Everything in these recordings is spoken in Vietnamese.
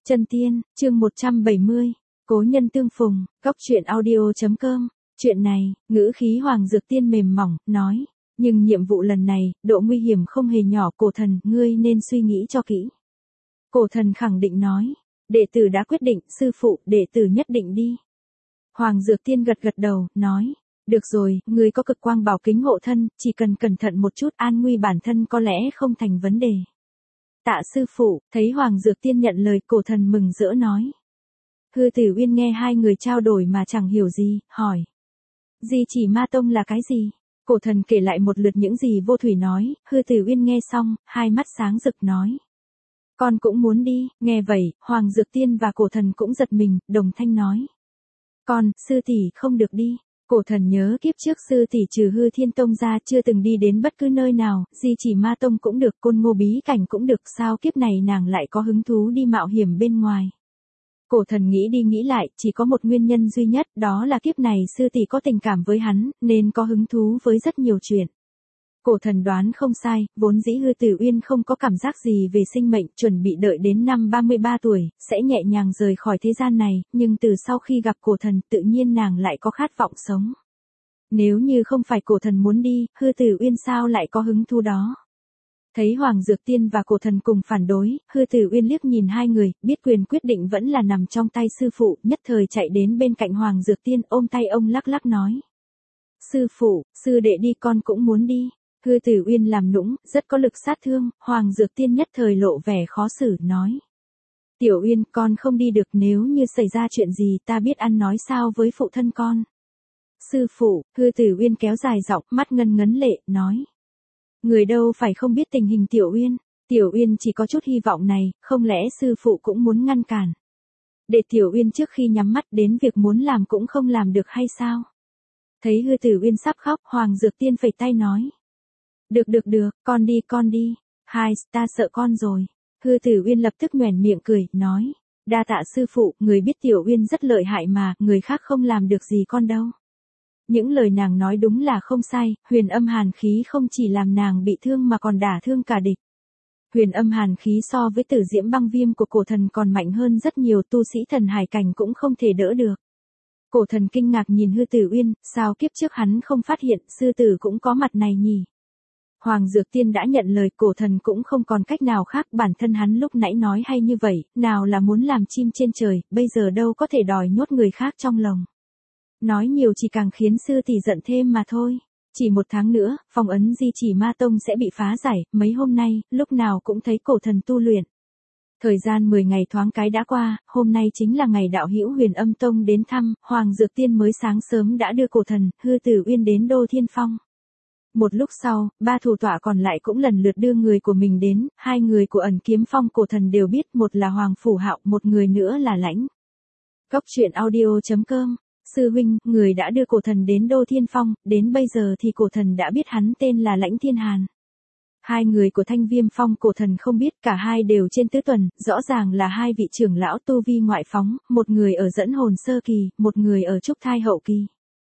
Chân tiên, chương 170, cố nhân tương phùng, góc truyện audio.com, chuyện này, ngữ khí Hoàng Dược Tiên mềm mỏng, nói, nhưng nhiệm vụ lần này, độ nguy hiểm không hề nhỏ, cổ thần, ngươi nên suy nghĩ cho kỹ. Cổ thần khẳng định nói, đệ tử đã quyết định, sư phụ, đệ tử nhất định đi. Hoàng Dược Tiên gật gật đầu, nói, được rồi, ngươi có cực quang bảo kính hộ thân, chỉ cần cẩn thận một chút, an nguy bản thân có lẽ không thành vấn đề. Tạ sư phụ, thấy Hoàng Dược Tiên nhận lời, cổ thần mừng rỡ nói. Hư Tử Uyên nghe hai người trao đổi mà chẳng hiểu gì, hỏi. Di Chỉ Ma Tông là cái gì? Cổ thần kể lại một lượt những gì Vô Thủy nói, Hư Tử Uyên nghe xong, hai mắt sáng rực nói. Con cũng muốn đi, nghe vậy, Hoàng Dược Tiên và cổ thần cũng giật mình, đồng thanh nói. Con, sư tỷ không được đi. Cổ thần nhớ kiếp trước sư tỷ trừ Hư Thiên Tông ra chưa từng đi đến bất cứ nơi nào, Di Chỉ Ma Tông cũng được, Côn Ngô Bí Cảnh cũng được, sao kiếp này nàng lại có hứng thú đi mạo hiểm bên ngoài. Cổ thần nghĩ đi nghĩ lại, chỉ có một nguyên nhân duy nhất, đó là kiếp này sư tỷ có tình cảm với hắn, nên có hứng thú với rất nhiều chuyện. Cổ thần đoán không sai, vốn dĩ Hư Tử Uyên không có cảm giác gì về sinh mệnh, chuẩn bị đợi đến năm 33 tuổi, sẽ nhẹ nhàng rời khỏi thế gian này, nhưng từ sau khi gặp cổ thần, tự nhiên nàng lại có khát vọng sống. Nếu như không phải cổ thần muốn đi, Hư Tử Uyên sao lại có hứng thú đó? Thấy Hoàng Dược Tiên và cổ thần cùng phản đối, Hư Tử Uyên liếc nhìn hai người, biết quyền quyết định vẫn là nằm trong tay sư phụ, nhất thời chạy đến bên cạnh Hoàng Dược Tiên, ôm tay ông lắc lắc nói. Sư phụ, sư đệ đi, con cũng muốn đi. Hư Tử Uyên làm nũng, rất có lực sát thương, Hoàng Dược Tiên nhất thời lộ vẻ khó xử, nói. Tiểu Uyên, con không đi được, nếu như xảy ra chuyện gì ta biết ăn nói sao với phụ thân con. Sư phụ, Hư Tử Uyên kéo dài giọng, mắt ngân ngấn lệ, nói. Người đâu phải không biết tình hình Tiểu Uyên, Tiểu Uyên chỉ có chút hy vọng này, không lẽ sư phụ cũng muốn ngăn cản. Để Tiểu Uyên trước khi nhắm mắt đến việc muốn làm cũng không làm được hay sao? Thấy Hư Tử Uyên sắp khóc, Hoàng Dược Tiên phẩy tay nói. Được, con đi. Hai, ta sợ con rồi. Hư Tử Uyên lập tức nhoẻn miệng cười, nói. Đa tạ sư phụ, người biết Tiểu Uyên rất lợi hại mà, người khác không làm được gì con đâu. Những lời nàng nói đúng là không sai, huyền âm hàn khí không chỉ làm nàng bị thương mà còn đả thương cả địch. Huyền âm hàn khí so với tử diễm băng viêm của cổ thần còn mạnh hơn rất nhiều, tu sĩ thần hải cảnh cũng không thể đỡ được. Cổ thần kinh ngạc nhìn Hư Tử Uyên, sao kiếp trước hắn không phát hiện, sư tử cũng có mặt này nhỉ? Hoàng Dược Tiên đã nhận lời, cổ thần cũng không còn cách nào khác, bản thân hắn lúc nãy nói hay như vậy, nào là muốn làm chim trên trời, bây giờ đâu có thể đòi nhốt người khác trong lồng. Nói nhiều chỉ càng khiến sư tỷ giận thêm mà thôi. Chỉ 1 tháng nữa, phong ấn Di Chỉ Ma Tông sẽ bị phá giải, mấy hôm nay, lúc nào cũng thấy cổ thần tu luyện. Thời gian 10 ngày thoáng cái đã qua, hôm nay chính là ngày đạo hữu Huyền Âm Tông đến thăm, Hoàng Dược Tiên mới sáng sớm đã đưa cổ thần, Hư Tử Uyên đến Đô Thiên Phong. Một lúc sau, 3 thủ tọa còn lại cũng lần lượt đưa người của mình đến, 2 người của Ẩn Kiếm Phong cổ thần đều biết, một là Hoàng Phủ Hạo, một người nữa là Lãnh. Góc truyện audio.com. Sư huynh, người đã đưa cổ thần đến Đô Thiên Phong, đến bây giờ thì cổ thần đã biết hắn tên là Lãnh Thiên Hàn. 2 người của Thanh Viêm Phong cổ thần không biết, cả hai đều trên tứ tuần, rõ ràng là 2 vị trưởng lão tu vi ngoại phóng, một người ở dẫn hồn sơ kỳ, một người ở trúc thai hậu kỳ.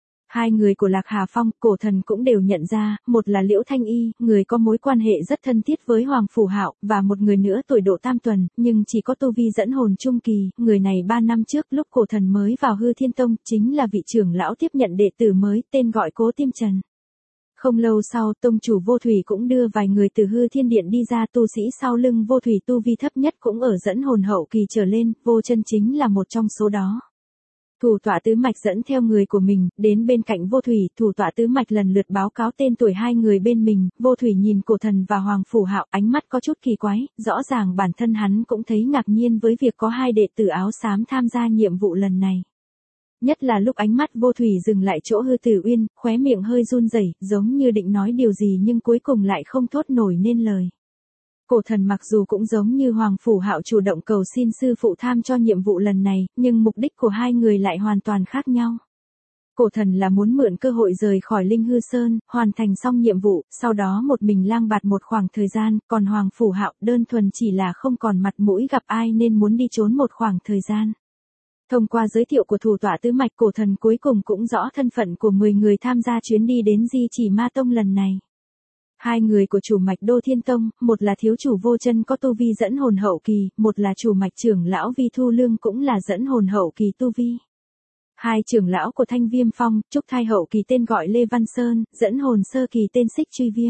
2 người của Lạc Hà Phong, cổ thần cũng đều nhận ra, một là Liễu Thanh Y, người có mối quan hệ rất thân thiết với Hoàng Phủ Hạo, và một người nữa tuổi độ tam tuần, nhưng chỉ có tu vi dẫn hồn trung kỳ, người này 3 năm trước lúc cổ thần mới vào Hư Thiên Tông, chính là vị trưởng lão tiếp nhận đệ tử mới, tên gọi Cố Tiêm Trần. Không lâu sau, tông chủ Vô Thủy cũng đưa vài người từ Hư Thiên Điện đi ra, tu sĩ sau lưng Vô Thủy tu vi thấp nhất cũng ở dẫn hồn hậu kỳ trở lên, Vô Chân chính là một trong số đó. Thủ tọa tứ mạch dẫn theo người của mình, đến bên cạnh Vô Thủy, thủ tọa tứ mạch lần lượt báo cáo tên tuổi 2 người bên mình, Vô Thủy nhìn cổ thần và Hoàng Phủ Hạo, ánh mắt có chút kỳ quái, rõ ràng bản thân hắn cũng thấy ngạc nhiên với việc có 2 đệ tử áo xám tham gia nhiệm vụ lần này. Nhất là lúc ánh mắt Vô Thủy dừng lại chỗ Hư Tử Uyên, khóe miệng hơi run rẩy, giống như định nói điều gì nhưng cuối cùng lại không thốt nổi nên lời. Cổ thần mặc dù cũng giống như Hoàng Phủ Hạo chủ động cầu xin sư phụ tham cho nhiệm vụ lần này, nhưng mục đích của 2 người lại hoàn toàn khác nhau. Cổ thần là muốn mượn cơ hội rời khỏi Linh Hư Sơn, hoàn thành xong nhiệm vụ, sau đó một mình lang bạt một khoảng thời gian, còn Hoàng Phủ Hạo đơn thuần chỉ là không còn mặt mũi gặp ai nên muốn đi trốn một khoảng thời gian. Thông qua giới thiệu của thủ tọa tứ mạch, cổ thần cuối cùng cũng rõ thân phận của 10 người tham gia chuyến đi đến Di Chỉ Ma Tông lần này. Hai người của chủ mạch Đô Thiên Tông, một là thiếu chủ Vô Chân có tu vi dẫn hồn hậu kỳ, một là chủ mạch trưởng lão Vi Thu Lương cũng là dẫn hồn hậu kỳ tu vi. Hai trưởng lão của Thanh Viêm Phong, Trúc Thai hậu kỳ tên gọi Lê Văn Sơn, dẫn hồn sơ kỳ tên Xích Truy Viêm.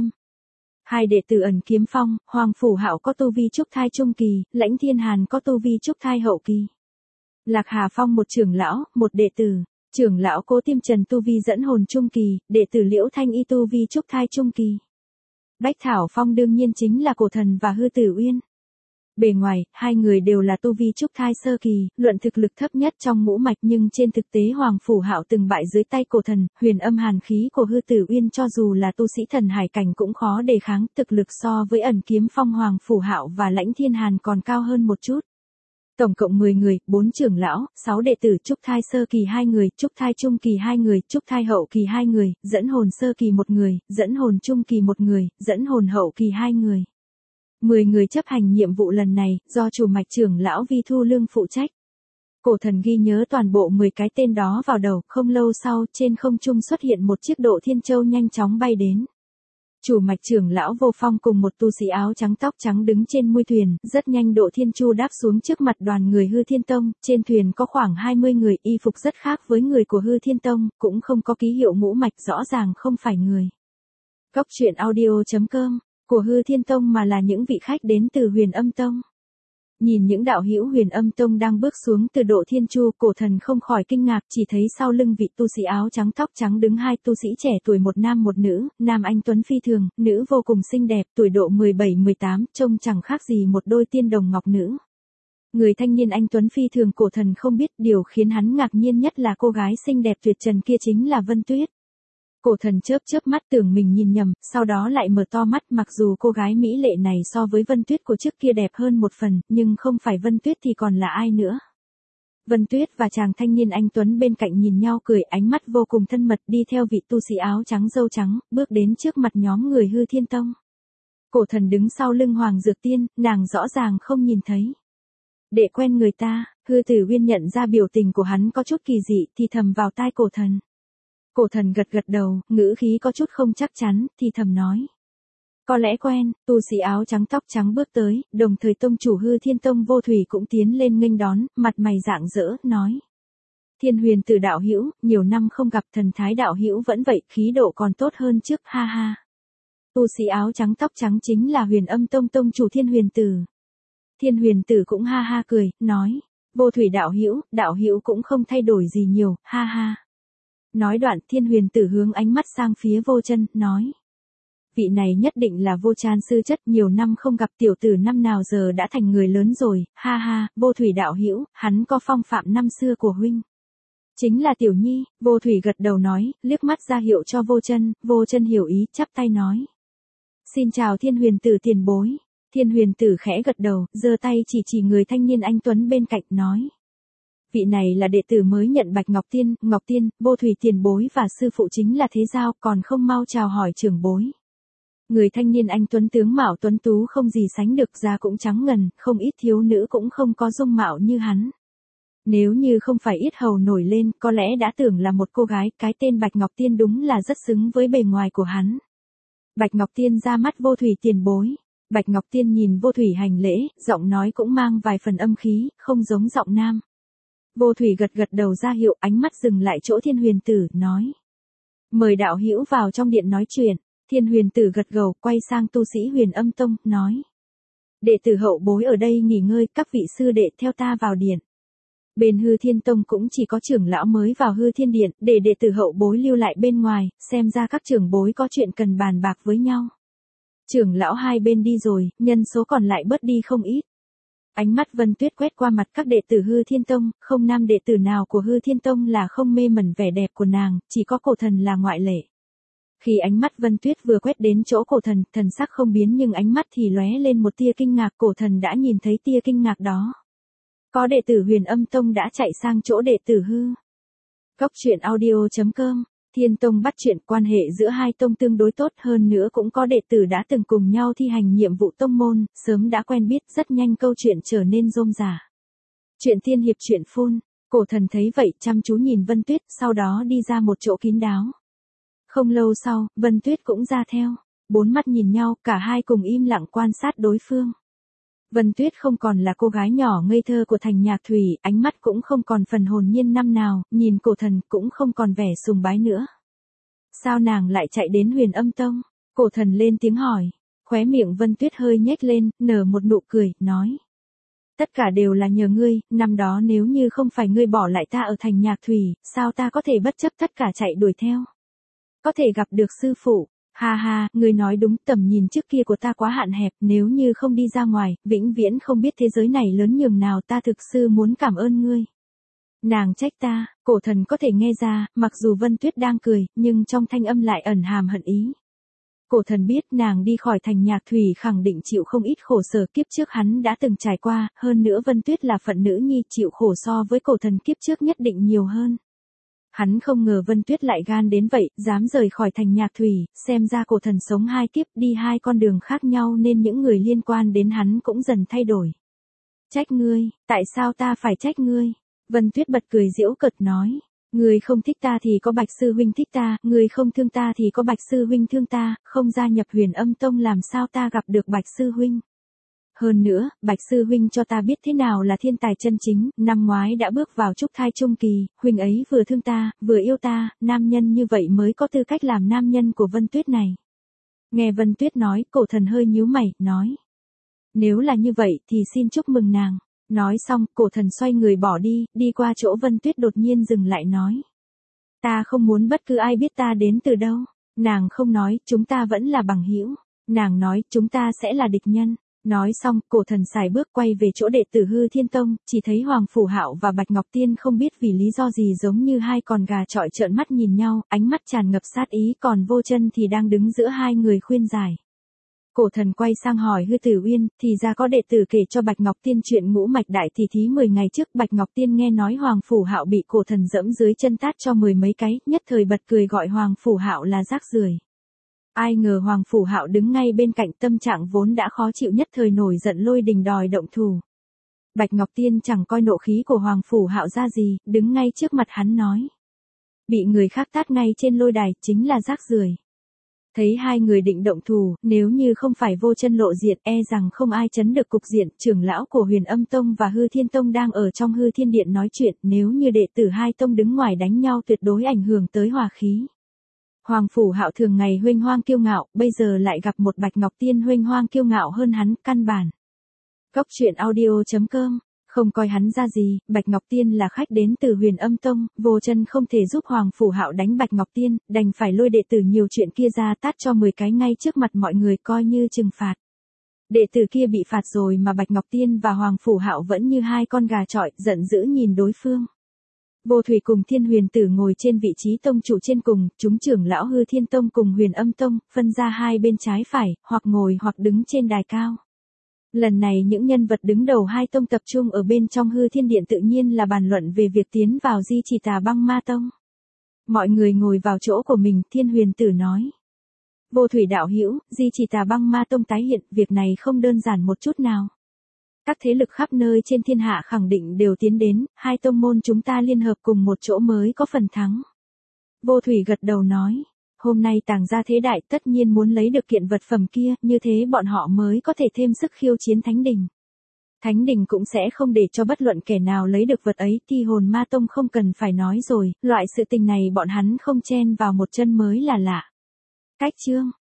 Hai đệ tử Ẩn Kiếm Phong, Hoàng Phủ Hạo có tu vi Trúc Thai trung kỳ, Lãnh Thiên Hàn có tu vi Trúc Thai hậu kỳ. Lạc Hà Phong một trưởng lão, một đệ tử, trưởng lão Cố Tiêm Trần tu vi dẫn hồn trung kỳ, đệ tử Liễu Thanh Y tu vi Trúc Thai trung kỳ. Bách Thảo Phong đương nhiên chính là Cổ Thần và Hư Tử Uyên. Bề ngoài, hai người đều là tu vi Trúc Thai sơ kỳ, luận thực lực thấp nhất trong ngũ mạch, nhưng trên thực tế Hoàng Phủ Hạo từng bại dưới tay Cổ Thần, huyền âm hàn khí của Hư Tử Uyên cho dù là tu sĩ thần hải cảnh cũng khó đề kháng, thực lực so với Ẩn Kiếm Phong Hoàng Phủ Hạo và Lãnh Thiên Hàn còn cao hơn một chút. Tổng cộng 10 người, 4 trưởng lão, 6 đệ tử Trúc Thai sơ kỳ 2 người, Trúc Thai trung kỳ 2 người, Trúc Thai hậu kỳ 2 người, dẫn hồn sơ kỳ 1 người, dẫn hồn trung kỳ 1 người, dẫn hồn hậu kỳ 2 người. 10 người chấp hành nhiệm vụ lần này, do chủ mạch trưởng lão Vi Thu Lương phụ trách. Cổ Thần ghi nhớ toàn bộ 10 cái tên đó vào đầu, không lâu sau, trên không trung xuất hiện một chiếc Độ Thiên Châu nhanh chóng bay đến. Chủ mạch trưởng lão Vô Phong cùng một tu sĩ áo trắng tóc trắng đứng trên mui thuyền, rất nhanh Độ Thiên Chu đáp xuống trước mặt đoàn người Hư Thiên Tông, trên thuyền có khoảng 20 người, y phục rất khác với người của Hư Thiên Tông, cũng không có ký hiệu ngũ mạch, rõ ràng không phải người. Cốc truyện audio.com của Hư Thiên Tông mà là những vị khách đến từ Huyền Âm Tông. Nhìn những đạo hữu Huyền Âm Tông đang bước xuống từ Độ Thiên Chu, Cổ Thần không khỏi kinh ngạc, chỉ thấy sau lưng vị tu sĩ áo trắng tóc trắng đứng hai tu sĩ trẻ tuổi, một nam một nữ, nam anh tuấn phi thường, nữ vô cùng xinh đẹp, tuổi độ 17-18, trông chẳng khác gì một đôi tiên đồng ngọc nữ. Người thanh niên anh tuấn phi thường Cổ Thần không biết, điều khiến hắn ngạc nhiên nhất là cô gái xinh đẹp tuyệt trần kia chính là Vân Tuyết. Cổ Thần chớp mắt tưởng mình nhìn nhầm, sau đó lại mở to mắt, mặc dù cô gái mỹ lệ này so với Vân Tuyết của trước kia đẹp hơn một phần, nhưng không phải Vân Tuyết thì còn là ai nữa. Vân Tuyết và chàng thanh niên anh tuấn bên cạnh nhìn nhau cười, ánh mắt vô cùng thân mật, đi theo vị tu sĩ áo trắng râu trắng, bước đến trước mặt nhóm người Hư Thiên Tông. Cổ Thần đứng sau lưng Hoàng Dược Tiên, nàng rõ ràng không nhìn thấy. Để quen người ta, Hư Tử Uyên nhận ra biểu tình của hắn có chút kỳ dị, thì thầm vào tai Cổ Thần. Cổ Thần gật đầu, ngữ khí có chút không chắc chắn, thì thầm nói. Có lẽ quen, tu sĩ áo trắng tóc trắng bước tới, đồng thời tông chủ Hư Thiên Tông Vô Thủy cũng tiến lên nghênh đón, mặt mày rạng rỡ, nói. Thiên Huyền Tử đạo hữu, nhiều năm không gặp, thần thái đạo hữu vẫn vậy, khí độ còn tốt hơn trước, ha ha. Tu sĩ áo trắng tóc trắng chính là Huyền Âm Tông tông chủ Thiên Huyền Tử. Thiên Huyền Tử cũng ha ha cười, nói. Vô Thủy đạo hữu cũng không thay đổi gì nhiều, ha ha. Nói đoạn, Thiên Huyền Tử hướng ánh mắt sang phía Vô Chân, nói. Vị này nhất định là Vô Tràn sư chất, nhiều năm không gặp, tiểu tử năm nào giờ đã thành người lớn rồi, ha ha. Vô Thủy đạo hữu, hắn có phong phạm năm xưa của huynh. Chính là Tiểu Nhi. Vô Thủy gật đầu nói, liếc mắt ra hiệu cho Vô Chân hiểu ý, chắp tay nói. Xin chào Thiên Huyền Tử tiền bối. Thiên Huyền Tử khẽ gật đầu, giơ tay chỉ người thanh niên anh tuấn bên cạnh, nói. Vị này là đệ tử mới nhận Bạch Ngọc Tiên, Vô Thủy tiền bối và sư phụ chính là Thế Giao, còn không mau chào hỏi trưởng bối. Người thanh niên anh tuấn tướng mạo tuấn tú không gì sánh được, da cũng trắng ngần, không ít thiếu nữ cũng không có dung mạo như hắn. Nếu như không phải yết hầu nổi lên, có lẽ đã tưởng là một cô gái, cái tên Bạch Ngọc Tiên đúng là rất xứng với bề ngoài của hắn. Bạch Ngọc Tiên ra mắt Vô Thủy tiền bối. Bạch Ngọc Tiên nhìn Vô Thủy hành lễ, giọng nói cũng mang vài phần âm khí, không giống giọng nam. Vô Thủy gật đầu ra hiệu, ánh mắt dừng lại chỗ Thiên Huyền Tử, nói. Mời đạo hữu vào trong điện nói chuyện. Thiên Huyền Tử gật gđầu, quay sang tu sĩ Huyền Âm Tông, nói. Đệ tử hậu bối ở đây nghỉ ngơi, các vị sư đệ theo ta vào điện. Bên Hư Thiên Tông cũng chỉ có trưởng lão mới vào Hư Thiên Điện, để đệ tử hậu bối lưu lại bên ngoài, xem ra các trưởng bối có chuyện cần bàn bạc với nhau. Trưởng lão hai bên đi rồi, nhân số còn lại bớt đi không ít. Ánh mắt Vân Tuyết quét qua mặt các đệ tử Hư Thiên Tông, không nam đệ tử nào của Hư Thiên Tông là không mê mẩn vẻ đẹp của nàng, chỉ có Cổ Thần là ngoại lệ. Khi ánh mắt Vân Tuyết vừa quét đến chỗ Cổ Thần, thần sắc không biến nhưng ánh mắt thì lóe lên một tia kinh ngạc, Cổ Thần đã nhìn thấy tia kinh ngạc đó. Có đệ tử Huyền Âm Tông đã chạy sang chỗ đệ tử Hư. Cốc truyện audio.com, Thiên Tông bắt chuyện, quan hệ giữa hai tông tương đối tốt, hơn nữa cũng có đệ tử đã từng cùng nhau thi hành nhiệm vụ tông môn, sớm đã quen biết, rất nhanh câu chuyện trở nên rôm rả. Chuyện tiên hiệp chuyện phun, Cổ Thần thấy vậy chăm chú nhìn Vân Tuyết, sau đó đi ra một chỗ kín đáo. Không lâu sau, Vân Tuyết cũng ra theo. Bốn mắt nhìn nhau, cả hai cùng im lặng quan sát đối phương. Vân Tuyết không còn là cô gái nhỏ ngây thơ của Thành Nhạc Thủy, ánh mắt cũng không còn phần hồn nhiên năm nào, nhìn Cổ Thần cũng không còn vẻ sùng bái nữa. Sao nàng lại chạy đến Huyền Âm Tông? Cổ Thần lên tiếng hỏi. Khóe miệng Vân Tuyết hơi nhếch lên, nở một nụ cười, nói. Tất cả đều là nhờ ngươi, năm đó nếu như không phải ngươi bỏ lại ta ở Thành Nhạc Thủy, sao ta có thể bất chấp tất cả chạy đuổi theo? Có thể gặp được sư phụ. Ha ha, ngươi nói đúng, tầm nhìn trước kia của ta quá hạn hẹp, nếu như không đi ra ngoài, vĩnh viễn không biết thế giới này lớn nhường nào, ta thực sự muốn cảm ơn ngươi. Nàng trách ta, Cổ Thần có thể nghe ra, mặc dù Vân Tuyết đang cười, nhưng trong thanh âm lại ẩn hàm hận ý. Cổ Thần biết nàng đi khỏi Thành Nhạc Thủy khẳng định chịu không ít khổ sở, kiếp trước hắn đã từng trải qua, hơn nữa Vân Tuyết là phận nữ nhi, chịu khổ so với Cổ Thần kiếp trước nhất định nhiều hơn. Hắn không ngờ Vân Tuyết lại gan đến vậy, dám rời khỏi Thành Nhạc Thủy, xem ra Cổ Thần sống hai kiếp, đi hai con đường khác nhau nên những người liên quan đến hắn cũng dần thay đổi. Trách ngươi, tại sao ta phải trách ngươi? Vân Tuyết bật cười giễu cợt nói. Ngươi không thích ta thì có Bạch sư huynh thích ta, ngươi không thương ta thì có Bạch sư huynh thương ta, không gia nhập Huyền Âm Tông làm sao ta gặp được Bạch sư huynh? Hơn nữa, Bạch sư huynh cho ta biết thế nào là thiên tài chân chính, năm ngoái đã bước vào trúc thai trung kỳ, huynh ấy vừa thương ta, vừa yêu ta, nam nhân như vậy mới có tư cách làm nam nhân của Vân Tuyết này. Nghe Vân Tuyết nói, Cổ Thần hơi nhíu mày, nói. Nếu là như vậy thì xin chúc mừng nàng. Nói xong, Cổ Thần xoay người bỏ đi, đi qua chỗ Vân Tuyết đột nhiên dừng lại nói. Ta không muốn bất cứ ai biết ta đến từ đâu. Nàng không nói, chúng ta vẫn là bằng hữu. Nàng nói, chúng ta sẽ là địch nhân. Nói xong, Cổ Thần xài bước quay về chỗ đệ tử Hư Thiên Tông, chỉ thấy Hoàng Phủ Hạo và Bạch Ngọc Tiên không biết vì lý do gì giống như hai con gà trọi trợn mắt nhìn nhau, ánh mắt tràn ngập sát ý, còn Vô Chân thì đang đứng giữa hai người khuyên giải. Cổ Thần quay sang hỏi Hư Tử Uyên, thì ra có đệ tử kể cho Bạch Ngọc Tiên chuyện ngũ mạch đại tỷ thí 10 ngày trước, Bạch Ngọc Tiên nghe nói Hoàng Phủ Hạo bị Cổ Thần dẫm dưới chân tát cho 10 mấy cái, nhất thời bật cười gọi Hoàng Phủ Hạo là rác rưởi. Ai ngờ Hoàng Phủ Hạo đứng ngay bên cạnh, tâm trạng vốn đã khó chịu nhất thời nổi giận lôi đình đòi động thủ. Bạch Ngọc Tiên chẳng coi nộ khí của Hoàng Phủ Hạo ra gì, đứng ngay trước mặt hắn nói. Bị người khác tát ngay trên lôi đài, chính là rác rưởi. Thấy hai người định động thủ, nếu như không phải Vô Chân lộ diện, e rằng không ai chấn được cục diện. Trưởng lão của Huyền Âm Tông và Hư Thiên Tông đang ở trong Hư Thiên Điện nói chuyện, nếu như đệ tử hai tông đứng ngoài đánh nhau tuyệt đối ảnh hưởng tới hòa khí. Hoàng Phủ Hạo thường ngày huênh hoang kiêu ngạo, bây giờ lại gặp một Bạch Ngọc Tiên huênh hoang kiêu ngạo hơn hắn, căn bản. Cốc truyện audio.com, không coi hắn ra gì, Bạch Ngọc Tiên là khách đến từ Huyền Âm Tông, Vô Chân không thể giúp Hoàng Phủ Hạo đánh Bạch Ngọc Tiên, đành phải lôi đệ tử nhiều chuyện kia ra tát cho 10 cái ngay trước mặt mọi người coi như trừng phạt. Đệ tử kia bị phạt rồi mà Bạch Ngọc Tiên và Hoàng Phủ Hạo vẫn như hai con gà trọi, giận dữ nhìn đối phương. Vô Thủy cùng Thiên Huyền Tử ngồi trên vị trí tông chủ trên cùng, chúng trưởng lão Hư Thiên Tông cùng Huyền Âm Tông, phân ra hai bên trái phải, hoặc ngồi hoặc đứng trên đài cao. Lần này những nhân vật đứng đầu hai tông tập trung ở bên trong Hư Thiên Điện, tự nhiên là bàn luận về việc tiến vào Di Chỉ Tà Băng Ma Tông. Mọi người ngồi vào chỗ của mình, Thiên Huyền Tử nói. Vô Thủy đạo hữu, Di Chỉ Tà Băng Ma Tông tái hiện, việc này không đơn giản một chút nào. Các thế lực khắp nơi trên thiên hạ khẳng định đều tiến đến, hai tông môn chúng ta liên hợp cùng một chỗ mới có phần thắng. Vô Thủy gật đầu nói, hôm nay Tàng gia thế đại tất nhiên muốn lấy được kiện vật phẩm kia, như thế bọn họ mới có thể thêm sức khiêu chiến Thánh Đình. Thánh Đình cũng sẽ không để cho bất luận kẻ nào lấy được vật ấy, Thi Hồn Ma Tông không cần phải nói rồi, loại sự tình này bọn hắn không chen vào một chân mới là lạ. Cách chương